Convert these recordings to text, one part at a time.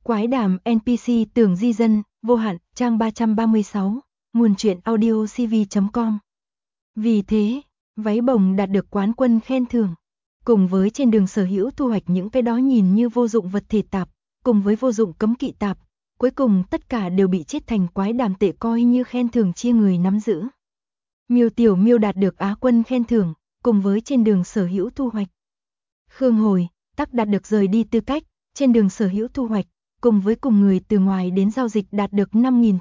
Quái đàm NPC tưởng di dân, vô hạn, trang 336, nguồn truyện audio cv.com. Vì thế, váy bồng đạt được quán quân khen thưởng. Cùng với trên đường sở hữu thu hoạch những cái đó nhìn như vô dụng vật thể tạp, cùng với vô dụng cấm kỵ tạp, cuối cùng tất cả đều bị chết thành quái đàm tệ coi như khen thưởng chia người nắm giữ. Miêu Tiểu Miêu đạt được Á quân khen thưởng, cùng với trên đường sở hữu thu hoạch. Khương Hồi, tắc đạt được rời đi tư cách, trên đường sở hữu thu hoạch, cùng với cùng người từ ngoài đến giao dịch đạt được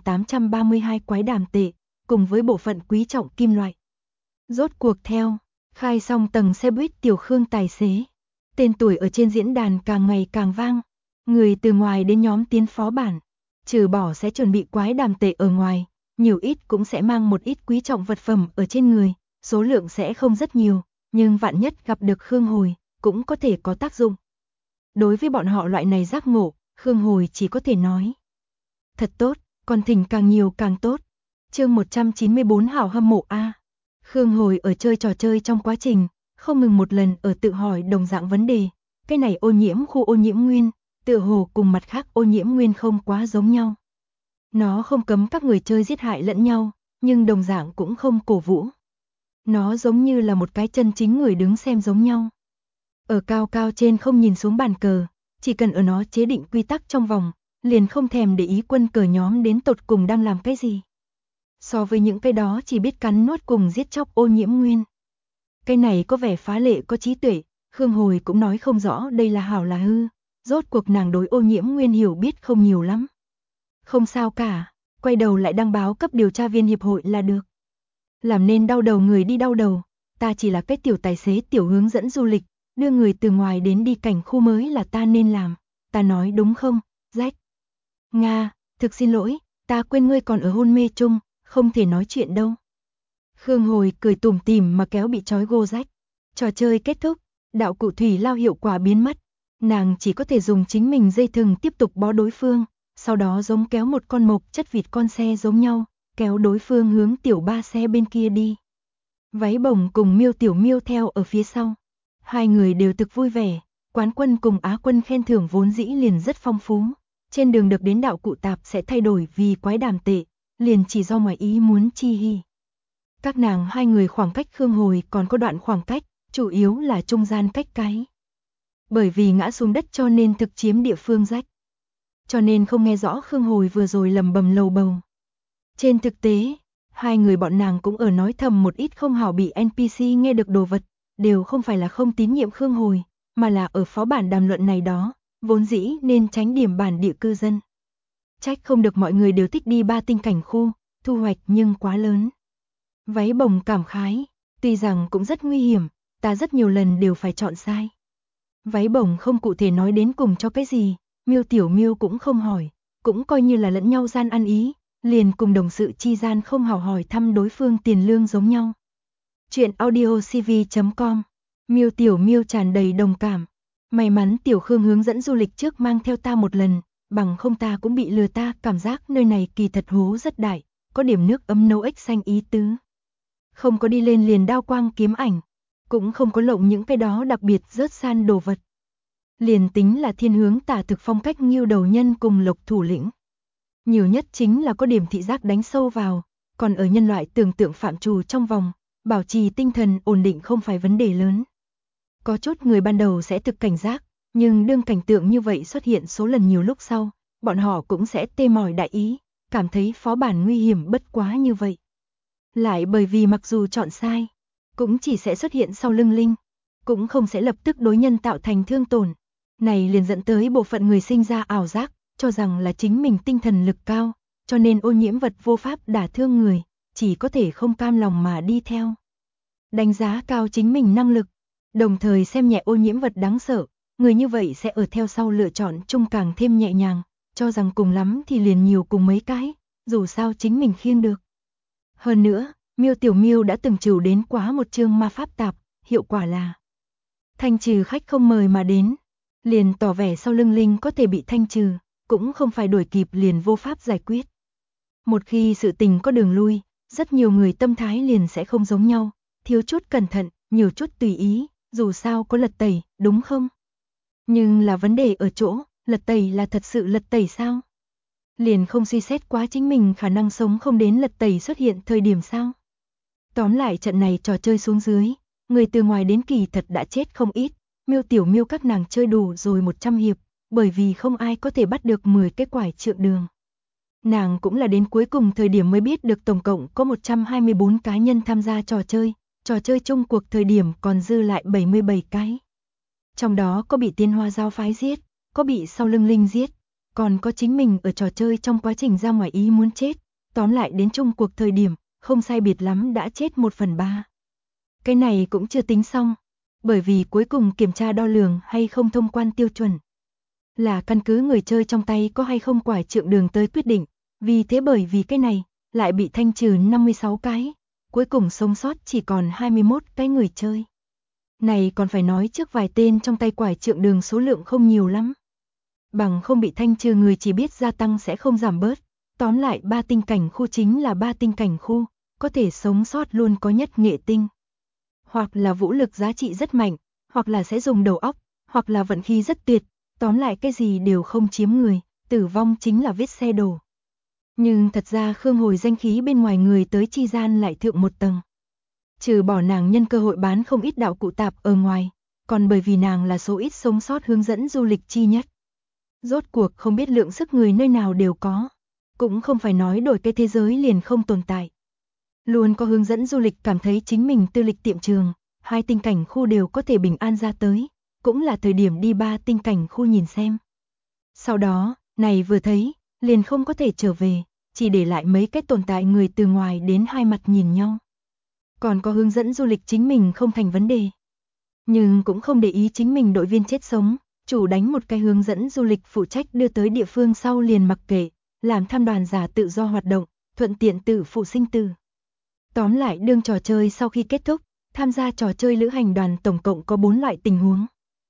5.832 quái đàm tệ, cùng với bộ phận quý trọng kim loại. Rốt cuộc theo, khai xong tầng xe buýt Tiểu Khương tài xế. Tên tuổi ở trên diễn đàn càng ngày càng vang, người từ ngoài đến nhóm tiến phó bản, trừ bỏ sẽ chuẩn bị quái đàm tệ ở ngoài, nhiều ít cũng sẽ mang một ít quý trọng vật phẩm ở trên người, số lượng sẽ không rất nhiều, nhưng vạn nhất gặp được Khương Hồi, cũng có thể có tác dụng. Đối với bọn họ loại này giác ngộ, Khương Hồi chỉ có thể nói. Thật tốt, còn thỉnh càng nhiều càng tốt. Chương 194 hảo hâm mộ A. Khương Hồi ở chơi trò chơi trong quá trình, không ngừng một lần ở tự hỏi đồng dạng vấn đề. Cái này ô nhiễm khu ô nhiễm nguyên, tựa hồ cùng mặt khác ô nhiễm nguyên không quá giống nhau. Nó không cấm các người chơi giết hại lẫn nhau, nhưng đồng dạng cũng không cổ vũ. Nó giống như là một cái chân chính người đứng xem giống nhau. Ở cao cao trên không nhìn xuống bàn cờ, chỉ cần ở nó chế định quy tắc trong vòng, liền không thèm để ý quân cờ nhóm đến tột cùng đang làm cái gì. So với những cái đó chỉ biết cắn nuốt cùng giết chóc ô nhiễm nguyên. Cái này có vẻ phá lệ có trí tuệ, Khương Hồi cũng nói không rõ đây là hảo là hư, rốt cuộc nàng đối ô nhiễm nguyên hiểu biết không nhiều lắm. Không sao cả, quay đầu lại đăng báo cấp điều tra viên hiệp hội là được. Làm nên đau đầu người đi đau đầu, ta chỉ là cái tiểu tài xế tiểu hướng dẫn du lịch, đưa người từ ngoài đến đi cảnh khu mới là ta nên làm, ta nói đúng không, Jack? Nga, thực xin lỗi, ta quên ngươi còn ở hôn mê chung, không thể nói chuyện đâu. Khương Hồi cười tủm tỉm mà kéo bị trói gô Jack. Trò chơi kết thúc, đạo cụ thủy lao hiệu quả biến mất, nàng chỉ có thể dùng chính mình dây thừng tiếp tục bó đối phương, sau đó giống kéo một con mộc chất vịt con xe giống nhau, kéo đối phương hướng tiểu ba xe bên kia đi. Váy bồng cùng Miêu Tiểu Miêu theo ở phía sau. Hai người đều thực vui vẻ, quán quân cùng Á quân khen thưởng vốn dĩ liền rất phong phú. Trên đường được đến đạo cụ tạp sẽ thay đổi vì quái đàm tệ, liền chỉ do ngoài ý muốn chi hi. Các nàng hai người khoảng cách Khương Hồi còn có đoạn khoảng cách, chủ yếu là trung gian cách cái. Bởi vì ngã xuống đất cho nên thực chiếm địa phương rách. Cho nên không nghe rõ Khương Hồi vừa rồi lầm bầm lầu bầu. Trên thực tế, hai người bọn nàng cũng ở nói thầm một ít không hảo bị NPC nghe được đồ vật, đều không phải là không tín nhiệm Khương Hồi, mà là ở phó bản đàm luận này đó, vốn dĩ nên tránh điểm bản địa cư dân. Trách không được mọi người đều thích đi ba tinh cảnh khu, thu hoạch nhưng quá lớn. Váy bồng cảm khái, tuy rằng cũng rất nguy hiểm, ta rất nhiều lần đều phải chọn sai. Váy bồng không cụ thể nói đến cùng cho cái gì, Miêu Tiểu Miêu cũng không hỏi, cũng coi như là lẫn nhau gian ăn ý, liền cùng đồng sự chi gian không hào hỏi thăm đối phương tiền lương giống nhau. Chuyện audio cv.com. Miêu Tiểu Miêu tràn đầy đồng cảm. May mắn Tiểu Khương hướng dẫn du lịch trước mang theo ta một lần, bằng không ta cũng bị lừa, ta cảm giác nơi này kỳ thật hố rất đại, có điểm nước ấm nấu ếch xanh ý tứ. Không có đi lên liền đao quang kiếm ảnh, cũng không có lộng những cái đó đặc biệt rớt san đồ vật. Liền tính là thiên hướng tả thực phong cách Nghiêu đầu nhân cùng Lộc thủ lĩnh. Nhiều nhất chính là có điểm thị giác đánh sâu vào, còn ở nhân loại tưởng tượng phạm trù trong vòng, bảo trì tinh thần ổn định không phải vấn đề lớn. Có chút người ban đầu sẽ thực cảnh giác, nhưng đương cảnh tượng như vậy xuất hiện số lần nhiều lúc sau, bọn họ cũng sẽ tê mỏi đại ý, cảm thấy phó bản nguy hiểm bất quá như vậy. Lại bởi vì mặc dù chọn sai, cũng chỉ sẽ xuất hiện sau lưng linh, cũng không sẽ lập tức đối nhân tạo thành thương tổn. Này liền dẫn tới bộ phận người sinh ra ảo giác, cho rằng là chính mình tinh thần lực cao, cho nên ô nhiễm vật vô pháp đả thương người, chỉ có thể không cam lòng mà đi theo. Đánh giá cao chính mình năng lực, đồng thời xem nhẹ ô nhiễm vật đáng sợ, người như vậy sẽ ở theo sau lựa chọn chung càng thêm nhẹ nhàng, cho rằng cùng lắm thì liền nhiều cùng mấy cái, dù sao chính mình khiêng được. Hơn nữa, Miêu Tiểu Miêu đã từng trừ đến quá một chương ma pháp tạp, hiệu quả là thanh trừ khách không mời mà đến, liền tỏ vẻ sau lưng linh có thể bị thanh trừ, cũng không phải đuổi kịp liền vô pháp giải quyết. Một khi sự tình có đường lui, rất nhiều người tâm thái liền sẽ không giống nhau, thiếu chút cẩn thận, nhiều chút tùy ý, dù sao có lật tẩy, đúng không? Nhưng là vấn đề ở chỗ, lật tẩy là thật sự lật tẩy sao? Liền không suy xét quá chính mình khả năng sống không đến lật tẩy xuất hiện thời điểm sao? Tóm lại trận này trò chơi xuống dưới, người từ ngoài đến kỳ thật đã chết không ít, Miêu Tiểu Miêu các nàng chơi đủ rồi 100 hiệp, bởi vì không ai có thể bắt được 10 cái quải trượng đường. Nàng cũng là đến cuối cùng thời điểm mới biết được tổng cộng có 124 cá nhân tham gia trò chơi chung cuộc thời điểm còn dư lại 77 cái. Trong đó có bị Tiên Hoa giáo phái giết, có bị sau lưng Linh giết, còn có chính mình ở trò chơi trong quá trình ra ngoài ý muốn chết, tóm lại đến chung cuộc thời điểm, không sai biệt lắm đã chết 1/3. Cái này cũng chưa tính xong, bởi vì cuối cùng kiểm tra đo lường hay không thông quan tiêu chuẩn là căn cứ người chơi trong tay có hay không quải trượng đường tới quyết định, vì thế bởi vì cái này lại bị thanh trừ 56 cái, cuối cùng sống sót chỉ còn 21 cái người chơi. Này còn phải nói trước vài tên trong tay quải trượng đường số lượng không nhiều lắm. Bằng không bị thanh trừ người chỉ biết gia tăng sẽ không giảm bớt, tóm lại 3 tinh cảnh khu chính là 3 tinh cảnh khu, có thể sống sót luôn có nhất nghệ tinh. Hoặc là vũ lực giá trị rất mạnh, hoặc là sẽ dùng đầu óc, hoặc là vận khí rất tuyệt, tóm lại cái gì đều không chiếm người, tử vong chính là vết xe đổ. Nhưng thật ra Khương Hồi danh khí bên ngoài người tới chi gian lại thượng một tầng. Trừ bỏ nàng nhân cơ hội bán không ít đạo cụ tạp ở ngoài, còn bởi vì nàng là số ít sống sót hướng dẫn du lịch chi nhất. Rốt cuộc không biết lượng sức người nơi nào đều có, cũng không phải nói đổi cái thế giới liền không tồn tại. Luôn có hướng dẫn du lịch cảm thấy chính mình tư lịch tiệm trường, 2 tinh cảnh khu đều có thể bình an ra tới, cũng là thời điểm đi 3 tinh cảnh khu nhìn xem. Sau đó, này vừa thấy, liền không có thể trở về, chỉ để lại mấy cái tồn tại người từ ngoài đến hai mặt nhìn nhau. Còn có hướng dẫn du lịch chính mình không thành vấn đề. Nhưng cũng không để ý chính mình đội viên chết sống, chủ đánh một cái hướng dẫn du lịch phụ trách đưa tới địa phương sau liền mặc kệ, làm tham đoàn giả tự do hoạt động, thuận tiện tự phụ sinh tử. Tóm lại đương trò chơi sau khi kết thúc, tham gia trò chơi lữ hành đoàn tổng cộng có 4 loại tình huống.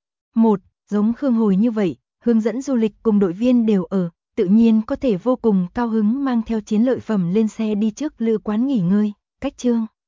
1. Giống Khương Hồi như vậy, hướng dẫn du lịch cùng đội viên đều ở, tự nhiên có thể vô cùng cao hứng mang theo chiến lợi phẩm lên xe đi trước lữ quán nghỉ ngơi, cách chương.